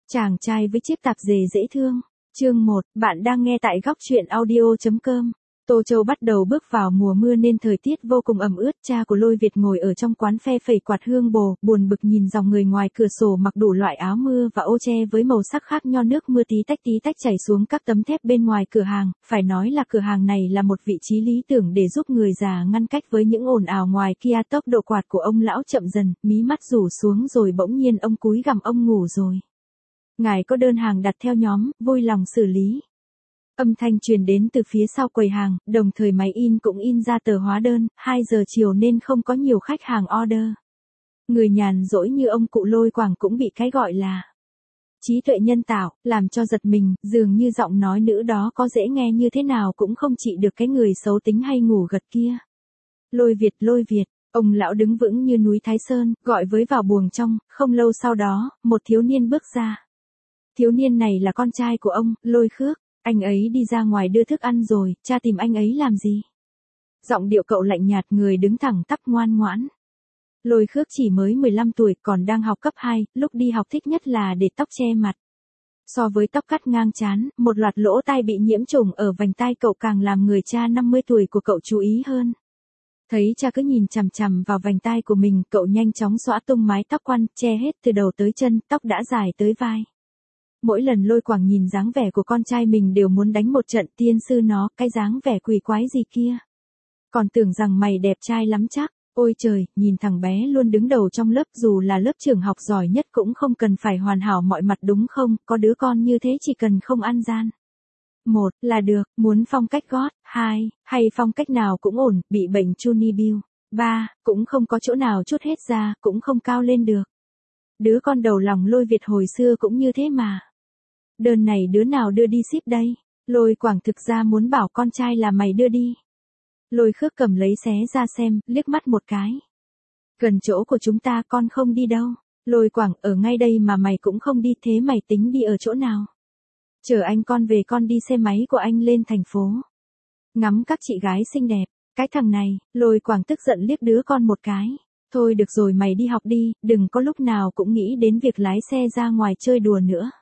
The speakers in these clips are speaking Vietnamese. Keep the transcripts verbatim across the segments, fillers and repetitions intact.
Chàng trai với chiếc tạp dề dễ thương. Chương một, bạn đang nghe tại góc truyện audio.com. Tô Châu bắt đầu bước vào mùa mưa nên thời tiết vô cùng ẩm ướt. Cha của Lôi Việt ngồi ở trong quán phe phẩy quạt hương bồ, buồn bực nhìn dòng người ngoài cửa sổ mặc đủ loại áo mưa và ô che với màu sắc khác nhau, nước mưa tí tách tí tách chảy xuống các tấm thép bên ngoài cửa hàng. Phải nói là cửa hàng này là một vị trí lý tưởng để giúp người già ngăn cách với những ồn ào ngoài kia. Tốc độ quạt của ông lão chậm dần, mí mắt rủ xuống rồi bỗng nhiên ông cúi gằm, ông ngủ rồi. Ngài có đơn hàng đặt theo nhóm, vui lòng xử lý. Âm thanh truyền đến từ phía sau quầy hàng, đồng thời máy in cũng in ra tờ hóa đơn. Hai giờ chiều nên không có nhiều khách hàng order. Người nhàn rỗi như ông cụ Lôi Quảng cũng bị cái gọi là trí tuệ nhân tạo làm cho giật mình, dường như giọng nói nữ đó có dễ nghe như thế nào cũng không trị được cái người xấu tính hay ngủ gật kia. Lôi Việt, Lôi Việt. Ông lão đứng vững như núi Thái Sơn, gọi với vào buồng trong. Không lâu sau đó, một thiếu niên bước ra. Thiếu niên này là con trai của ông, Lôi Khước. Anh ấy đi ra ngoài đưa thức ăn rồi, cha tìm anh ấy làm gì? Giọng điệu cậu lạnh nhạt, người đứng thẳng tắp ngoan ngoãn. Lôi Khước chỉ mới mười lăm tuổi, còn đang học cấp hai, lúc đi học thích nhất là để tóc che mặt. So với tóc cắt ngang trán, một loạt lỗ tai bị nhiễm trùng ở vành tai cậu càng làm người cha năm mươi tuổi của cậu chú ý hơn. Thấy cha cứ nhìn chằm chằm vào vành tai của mình, cậu nhanh chóng xõa tung mái tóc quăn, che hết từ đầu tới chân, tóc đã dài tới vai. Mỗi lần Lôi Quảng nhìn dáng vẻ của con trai mình đều muốn đánh một trận. Tiên sư nó, cái dáng vẻ quỷ quái gì kia. Còn tưởng rằng mày đẹp trai lắm chắc. Ôi trời, nhìn thằng bé luôn đứng đầu trong lớp, dù là lớp trưởng học giỏi nhất cũng không cần phải hoàn hảo mọi mặt đúng không, có đứa con như thế chỉ cần không ăn gian. Một, là được, muốn phong cách gót. Hai, hay phong cách nào cũng ổn, bị bệnh Chuni Bill. Ba, cũng không có chỗ nào chút hết ra, cũng không cao lên được. Đứa con đầu lòng Lôi Việt hồi xưa cũng như thế mà. Đơn này đứa nào đưa đi ship đây? Lôi Quảng thực ra muốn bảo con trai là mày đưa đi. Lôi Khước cầm lấy xé ra xem, liếc mắt một cái. Gần chỗ của chúng ta, con không đi đâu. Lôi Quảng, ở ngay đây mà mày cũng không đi, thế mày tính đi ở chỗ nào? Chờ anh con về, con đi xe máy của anh lên thành phố. Ngắm các chị gái xinh đẹp. Cái thằng này, Lôi Quảng tức giận liếc đứa con một cái. Thôi được rồi, mày đi học đi, đừng có lúc nào cũng nghĩ đến việc lái xe ra ngoài chơi đùa nữa.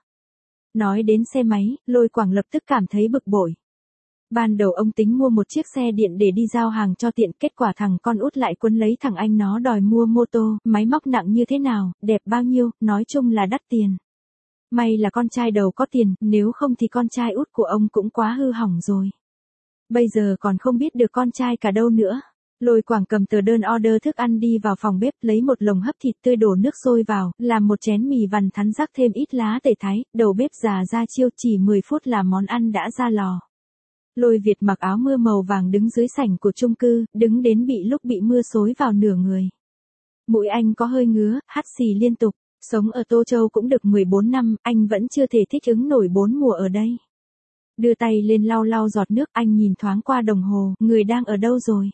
Nói đến xe máy, Lôi Quảng lập tức cảm thấy bực bội. Ban đầu ông tính mua một chiếc xe điện để đi giao hàng cho tiện, kết quả thằng con út lại quấn lấy thằng anh nó đòi mua mô tô, máy móc nặng như thế nào, đẹp bao nhiêu, nói chung là đắt tiền. May là con trai đầu có tiền, nếu không thì con trai út của ông cũng quá hư hỏng rồi. Bây giờ còn không biết được con trai cả đâu nữa. Lôi Quảng cầm tờ đơn order thức ăn đi vào phòng bếp, lấy một lồng hấp thịt tươi đổ nước sôi vào, làm một chén mì vằn thắn rắc thêm ít lá tẩy thái, đầu bếp già ra chiêu, chỉ mười phút là món ăn đã ra lò. Lôi Việt mặc áo mưa màu vàng đứng dưới sảnh của chung cư, đứng đến bị lúc bị mưa xối vào nửa người. Mũi anh có hơi ngứa, hắt xì liên tục, sống ở Tô Châu cũng được mười bốn năm, anh vẫn chưa thể thích ứng nổi bốn mùa ở đây. Đưa tay lên lau lau giọt nước, anh nhìn thoáng qua đồng hồ, người đang ở đâu rồi?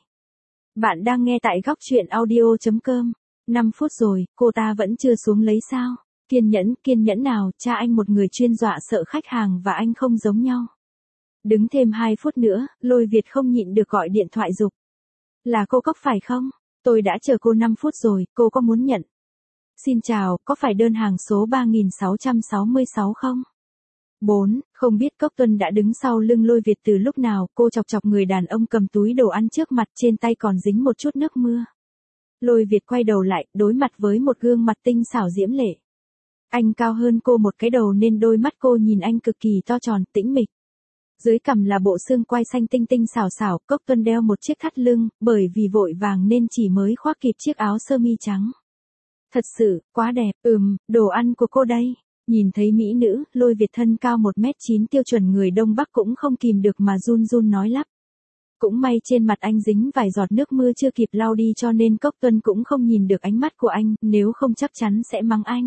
Bạn đang nghe tại góc truyện audio.com. năm phút rồi, cô ta vẫn chưa xuống lấy sao? Kiên nhẫn, kiên nhẫn nào, cha anh một người chuyên dọa sợ khách hàng và anh không giống nhau. Đứng thêm hai phút nữa, Lôi Việt không nhịn được gọi điện thoại giục. Là cô Cốc phải không? Tôi đã chờ cô năm phút rồi, cô có muốn nhận? Xin chào, có phải đơn hàng số ba nghìn sáu trăm sáu mươi sáu không? bốn. Không biết Cốc Tuân đã đứng sau lưng Lôi Việt từ lúc nào, cô chọc chọc người đàn ông cầm túi đồ ăn trước mặt, trên tay còn dính một chút nước mưa. Lôi Việt quay đầu lại, đối mặt với một gương mặt tinh xảo diễm lệ. Anh cao hơn cô một cái đầu nên đôi mắt cô nhìn anh cực kỳ to tròn, tĩnh mịch. Dưới cằm là bộ xương quai xanh tinh tinh xảo xảo, Cốc Tuân đeo một chiếc thắt lưng, bởi vì vội vàng nên chỉ mới khoác kịp chiếc áo sơ mi trắng. Thật sự, quá đẹp, ừm, đồ ăn của cô đây. Nhìn thấy mỹ nữ, Lôi Việt thân cao một mét chín tiêu chuẩn người Đông Bắc cũng không kìm được mà run run nói lắp. Cũng may trên mặt anh dính vài giọt nước mưa chưa kịp lau đi cho nên Cốc Tuân cũng không nhìn được ánh mắt của anh, nếu không chắc chắn sẽ mắng anh.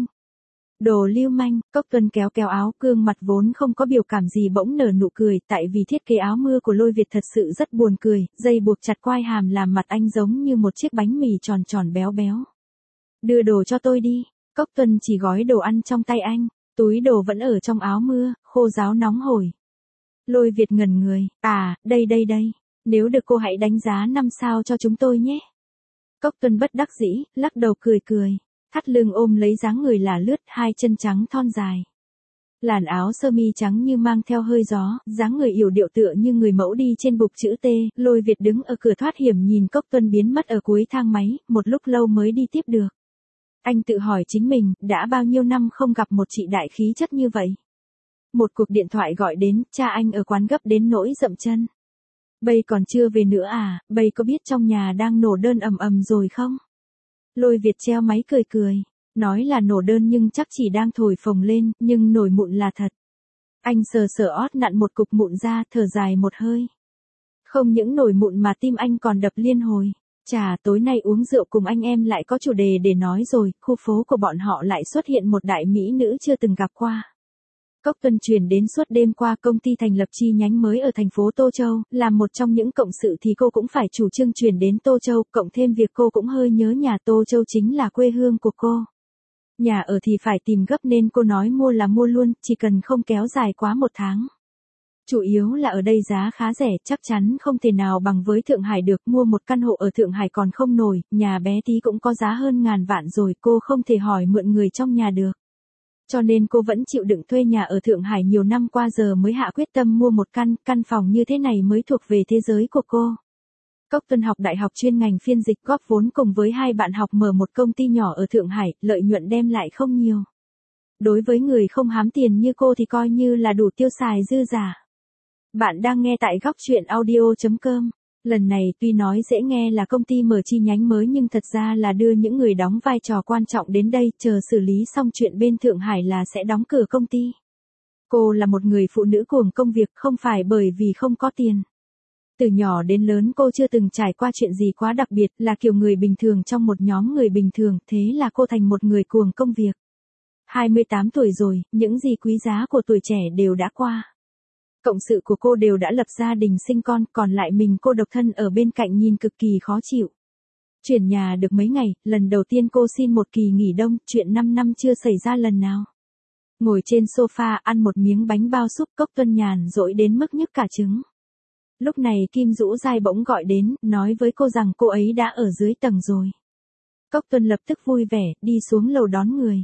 Đồ lưu manh. Cốc Tuân kéo kéo áo, gương mặt vốn không có biểu cảm gì bỗng nở nụ cười, tại vì thiết kế áo mưa của Lôi Việt thật sự rất buồn cười, dây buộc chặt quai hàm làm mặt anh giống như một chiếc bánh mì tròn tròn béo béo. Đưa đồ cho tôi đi. Cốc Tuân chỉ gói đồ ăn trong tay anh, túi đồ vẫn ở trong áo mưa, khô ráo nóng hổi. Lôi Việt ngẩn người, à, đây đây đây, nếu được cô hãy đánh giá năm sao cho chúng tôi nhé. Cốc Tuân bất đắc dĩ, lắc đầu cười cười, thắt lưng ôm lấy dáng người là lướt, hai chân trắng thon dài. Làn áo sơ mi trắng như mang theo hơi gió, dáng người yểu điệu tựa như người mẫu đi trên bục chữ T, Lôi Việt đứng ở cửa thoát hiểm nhìn Cốc Tuân biến mất ở cuối thang máy, một lúc lâu mới đi tiếp được. Anh tự hỏi chính mình, đã bao nhiêu năm không gặp một chị đại khí chất như vậy. Một cuộc điện thoại gọi đến, cha anh ở quán gấp đến nỗi dậm chân. Bây còn chưa về nữa à, bây có biết trong nhà đang nổ đơn ầm ầm rồi không? Lôi Việt treo máy cười cười. Nói là nổ đơn nhưng chắc chỉ đang thổi phồng lên, nhưng nổi mụn là thật. Anh sờ sờ ót nặn một cục mụn ra, thở dài một hơi. Không những nổi mụn mà tim anh còn đập liên hồi. Chà, tối nay uống rượu cùng anh em lại có chủ đề để nói rồi, khu phố của bọn họ lại xuất hiện một đại mỹ nữ chưa từng gặp qua. Cốc Tuân truyền đến suốt đêm qua công ty thành lập chi nhánh mới ở thành phố Tô Châu, làm một trong những cộng sự thì cô cũng phải chủ trương truyền đến Tô Châu, cộng thêm việc cô cũng hơi nhớ nhà Tô Châu chính là quê hương của cô. Nhà ở thì phải tìm gấp nên cô nói mua là mua luôn, chỉ cần không kéo dài quá một tháng. Chủ yếu là ở đây giá khá rẻ, chắc chắn không thể nào bằng với Thượng Hải được, mua một căn hộ ở Thượng Hải còn không nổi, nhà bé tí cũng có giá hơn ngàn vạn rồi, cô không thể hỏi mượn người trong nhà được. Cho nên cô vẫn chịu đựng thuê nhà ở Thượng Hải nhiều năm qua giờ mới hạ quyết tâm mua một căn, căn phòng như thế này mới thuộc về thế giới của cô. Cốc Tuân học đại học chuyên ngành phiên dịch, góp vốn cùng với hai bạn học mở một công ty nhỏ ở Thượng Hải, lợi nhuận đem lại không nhiều. Đối với người không hám tiền như cô thì coi như là đủ tiêu xài dư giả. Bạn đang nghe tại góc truyện audio chấm com. Lần này tuy nói dễ nghe là công ty mở chi nhánh mới nhưng thật ra là đưa những người đóng vai trò quan trọng đến đây, chờ xử lý xong chuyện bên Thượng Hải là sẽ đóng cửa công ty. Cô là một người phụ nữ cuồng công việc, không phải bởi vì không có tiền. Từ nhỏ đến lớn cô chưa từng trải qua chuyện gì quá đặc biệt, là kiểu người bình thường trong một nhóm người bình thường, thế là cô thành một người cuồng công việc. hai mươi tám tuổi rồi, những gì quý giá của tuổi trẻ đều đã qua. Cộng sự của cô đều đã lập gia đình sinh con, còn lại mình cô độc thân ở bên cạnh nhìn cực kỳ khó chịu. Chuyển nhà được mấy ngày, lần đầu tiên cô xin một kỳ nghỉ đông, chuyện năm năm chưa xảy ra lần nào. Ngồi trên sofa ăn một miếng bánh bao súp, Cốc Tuân nhàn rỗi đến mức nhức cả trứng. Lúc này Kim Dũ Giai bỗng gọi đến, nói với cô rằng cô ấy đã ở dưới tầng rồi. Cốc Tuân lập tức vui vẻ, đi xuống lầu đón người.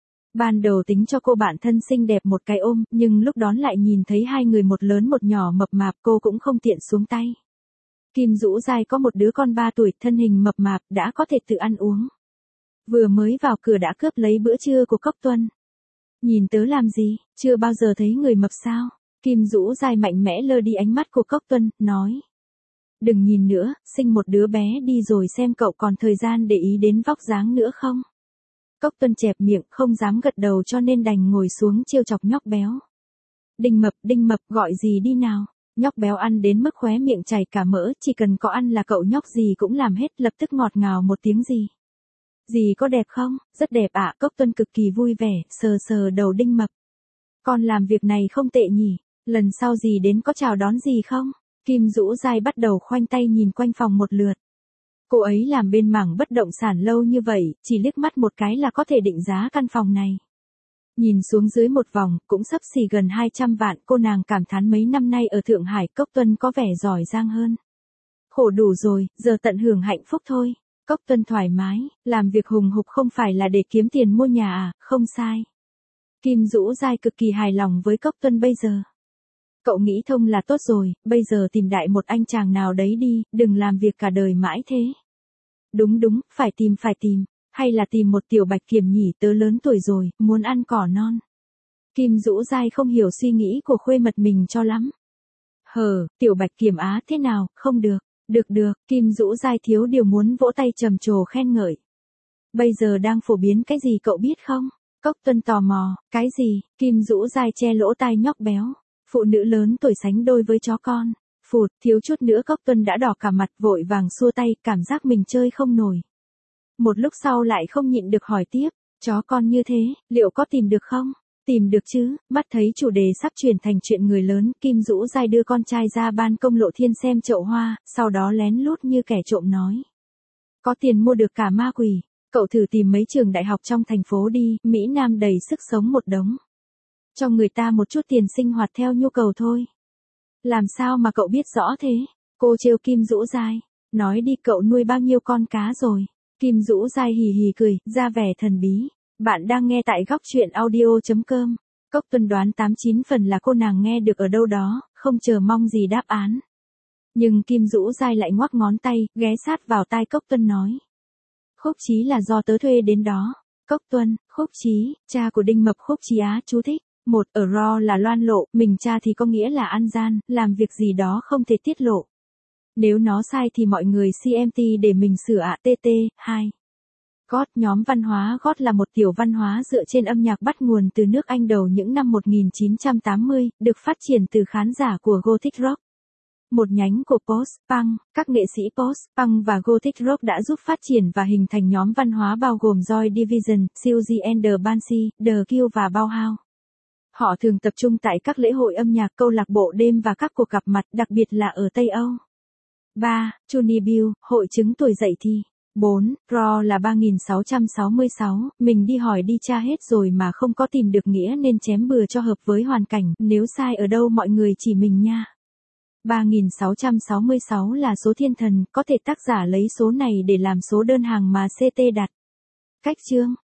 Ban đầu tính cho cô bạn thân xinh đẹp một cái ôm, nhưng lúc đón lại nhìn thấy hai người một lớn một nhỏ mập mạp, cô cũng không tiện xuống tay. Kim Dũ Giai có một đứa con ba tuổi, thân hình mập mạp, đã có thể tự ăn uống. Vừa mới vào cửa đã cướp lấy bữa trưa của Cốc Tuân. Nhìn tớ làm gì, chưa bao giờ thấy người mập sao? Kim Dũ Giai mạnh mẽ lơ đi ánh mắt của Cốc Tuân, nói. Đừng nhìn nữa, sinh một đứa bé đi rồi xem cậu còn thời gian để ý đến vóc dáng nữa không? Cốc Tuân chẹp miệng, không dám gật đầu cho nên đành ngồi xuống trêu chọc nhóc béo. Đinh mập, đinh mập, gọi gì đi nào? Nhóc béo ăn đến mức khóe miệng chảy cả mỡ, chỉ cần có ăn là cậu nhóc gì cũng làm hết, lập tức ngọt ngào một tiếng gì. Gì có đẹp không? Rất đẹp ạ, Cốc Tuân cực kỳ vui vẻ, sờ sờ đầu đinh mập. Con làm việc này không tệ nhỉ, lần sau gì đến có chào đón gì không? Kim Dũ Giai bắt đầu khoanh tay nhìn quanh phòng một lượt. Cô ấy làm bên mảng bất động sản lâu như vậy, chỉ liếc mắt một cái là có thể định giá căn phòng này. Nhìn xuống dưới một vòng, cũng xấp xỉ gần hai trăm vạn, cô nàng cảm thán mấy năm nay ở Thượng Hải, Cốc Tuân có vẻ giỏi giang hơn. Khổ đủ rồi, giờ tận hưởng hạnh phúc thôi. Cốc Tuân thoải mái, làm việc hùng hục không phải là để kiếm tiền mua nhà à, không sai. Kim Dũ Giai cực kỳ hài lòng với Cốc Tuân bây giờ. Cậu nghĩ thông là tốt rồi, bây giờ tìm đại một anh chàng nào đấy đi, đừng làm việc cả đời mãi thế. Đúng đúng, phải tìm phải tìm, hay là tìm một tiểu bạch kiểm nhỉ, tớ lớn tuổi rồi, muốn ăn cỏ non. Kim Dũ Giai không hiểu suy nghĩ của khuê mật mình cho lắm. Hờ, tiểu bạch kiểm á thế nào, không được, được được, Kim Dũ Giai thiếu điều muốn vỗ tay trầm trồ khen ngợi. Bây giờ đang phổ biến cái gì cậu biết không? Cốc Tuân tò mò, cái gì? Kim Dũ Giai che lỗ tai nhóc béo. Phụ nữ lớn tuổi sánh đôi với chó con. Phụt, thiếu chút nữa Cốc Tuân đã đỏ cả mặt, vội vàng xua tay, cảm giác mình chơi không nổi. Một lúc sau lại không nhịn được hỏi tiếp, chó con như thế, liệu có tìm được không? Tìm được chứ, mắt thấy chủ đề sắp chuyển thành chuyện người lớn, Kim Dũ Giai đưa con trai ra ban công Lộ Thiên xem chậu hoa, sau đó lén lút như kẻ trộm nói. Có tiền mua được cả ma quỷ, cậu thử tìm mấy trường đại học trong thành phố đi, Mỹ Nam đầy sức sống một đống. Cho người ta một chút tiền sinh hoạt theo nhu cầu thôi. Làm sao mà cậu biết rõ thế? Cô trêu Kim Dũ Giai. Nói đi, cậu nuôi bao nhiêu con cá rồi? Kim Dũ Giai hì hì cười, ra vẻ thần bí. Bạn đang nghe tại góc truyện audio chấm com. Cốc Tuân đoán tám chín phần là cô nàng nghe được ở đâu đó, không chờ mong gì đáp án. Nhưng Kim Dũ Giai lại ngoắc ngón tay, ghé sát vào tai Cốc Tuân nói. Khúc Chí là do tớ thuê đến đó. Cốc Tuân, Khúc Chí, cha của Đinh Mập Khúc Chí Á chú thích. Một, ở Raw là loan lộ, mình cha thì có nghĩa là ăn gian, làm việc gì đó không thể tiết lộ. Nếu nó sai thì mọi người xê em tê để mình sửa ạ. tt. Hai. gót, nhóm văn hóa gót là một tiểu văn hóa dựa trên âm nhạc bắt nguồn từ nước Anh đầu những năm một nghìn chín trăm tám mươi, được phát triển từ khán giả của Gothic Rock. Một nhánh của post-punk, các nghệ sĩ post-punk và Gothic Rock đã giúp phát triển và hình thành nhóm văn hóa bao gồm Joy Division, Siouxsie and the Banshees, The Cure và Bauhaus. Họ thường tập trung tại các lễ hội âm nhạc, câu lạc bộ đêm và các cuộc gặp mặt, đặc biệt là ở Tây Âu. ba. Tony Bill, hội chứng tuổi dậy thì. bốn. Raw là ba nghìn sáu trăm sáu mươi sáu, mình đi hỏi đi tra hết rồi mà không có tìm được nghĩa nên chém bừa cho hợp với hoàn cảnh, nếu sai ở đâu mọi người chỉ mình nha. ba nghìn sáu trăm sáu mươi sáu là số thiên thần, có thể tác giả lấy số này để làm số đơn hàng mà xê tê đặt. Cách chương